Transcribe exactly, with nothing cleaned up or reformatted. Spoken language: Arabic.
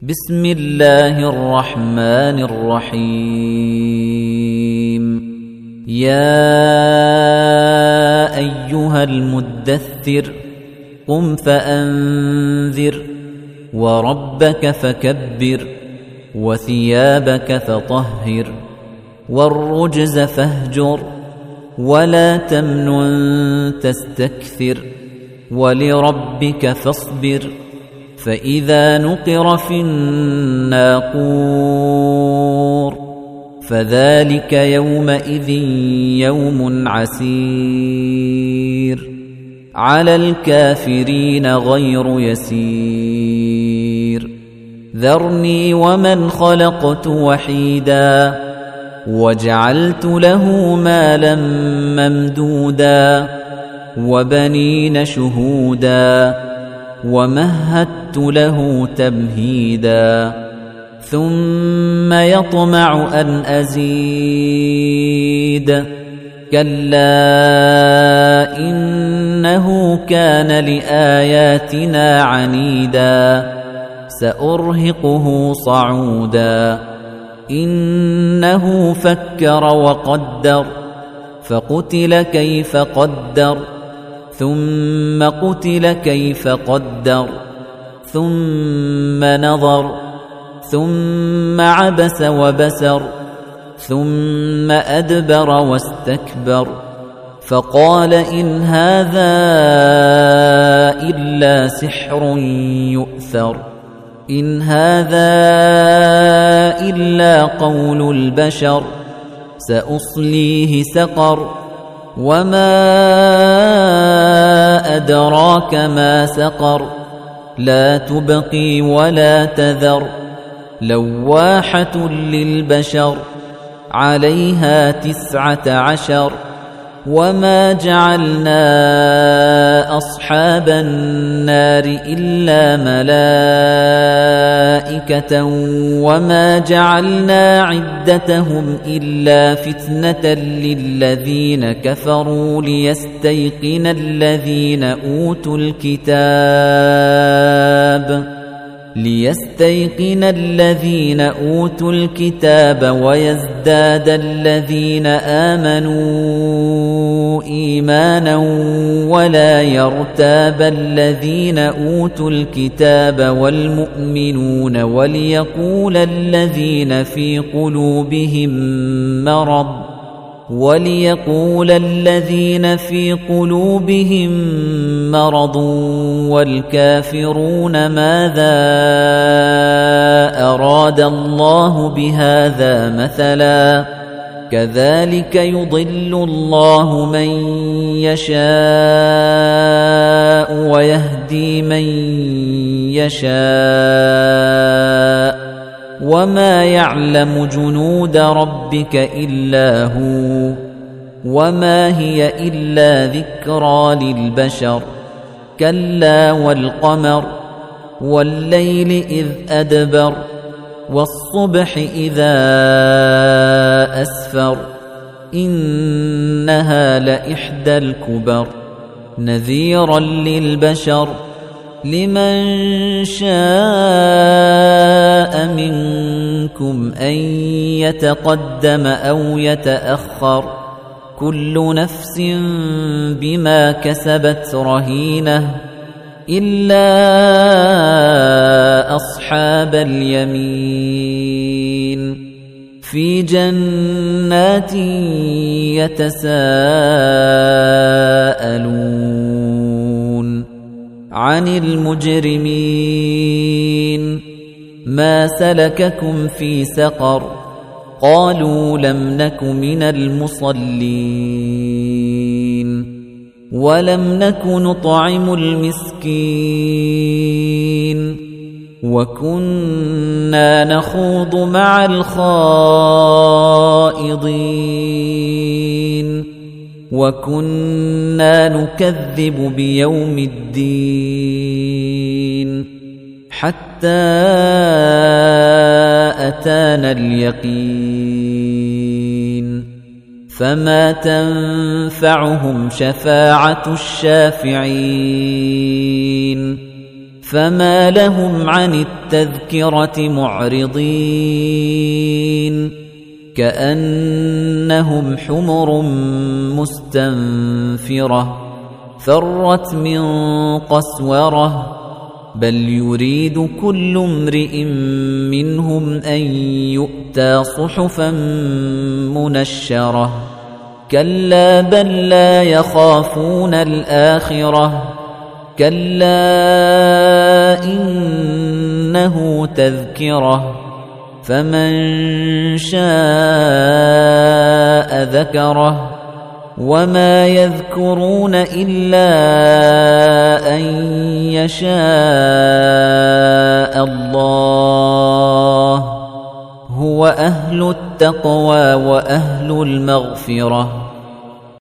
بسم الله الرحمن الرحيم يا أيها المدثر قم فأنذر وربك فكبر وثيابك فطهر والرجز فاهجر ولا تمنن تستكثر ولربك فاصبر فإذا نقر في الناقور فذلك يومئذ يوم عسير على الكافرين غير يسير ذرني ومن خلقت وحيدا وجعلت له مالا ممدودا وبنين شهودا ومهدت له تمهيدا ثم يطمع أن أزيد كلا إنه كان لآياتنا عنيدا سأرهقه صعودا إنه فكر وقدر فقتل كيف قدر ثم قتل كيف قدر ثم نظر ثم عبس وبسر ثم أدبر واستكبر فقال إن هذا إلا سحر يؤثر إن هذا إلا قول البشر سأصليه سقر وما أدراك ما سقر لا تبقي ولا تذر لواحة للبشر عليها تسعة عشر وما جعلنا أصحاب النار إلا ملائكة وما جعلنا عدتهم إلا فتنة للذين كفروا ليستيقن الذين أوتوا الكتاب ليستيقن الذين أوتوا الكتاب ويزداد الذين آمنوا إيمانا ولا يرتاب الذين أوتوا الكتاب والمؤمنون وليقول الذين في قلوبهم مرض وليقول الذين في قلوبهم مرض والكافرون ماذا أراد الله بهذا مثلا كذلك يضل الله من يشاء ويهدي من يشاء وما يعلم جنود ربك إلا هو وما هي إلا ذكرى للبشر كلا والقمر والليل إذ أدبر والصبح إذا أسفر إنها لإحدى الكبر نذيرا للبشر لمن شاء منكم أن يتقدم أو يتأخر كل نفس بما كسبت رهينة إلا أصحاب اليمين في جنات يتساءلون عن المجرمين ما سلككم في سقر قالوا لم نك من المصلين ولم نك نطعم المسكين وكنا نخوض مع الخائضين وكنا نكذب بيوم الدين حتى أتانا اليقين فما تنفعهم شفاعة الشافعين فما لهم عن التذكرة معرضين كأنهم حمر مستنفرة فرت من قسورة بل يريد كل امرئ منهم أن يؤتى صحفا منشرة كلا بل لا يخافون الآخرة كلا إنه تذكرة فمن شاء ذكره وما يذكرون إلا أن يشاء الله هو أهل التقوى وأهل المغفرة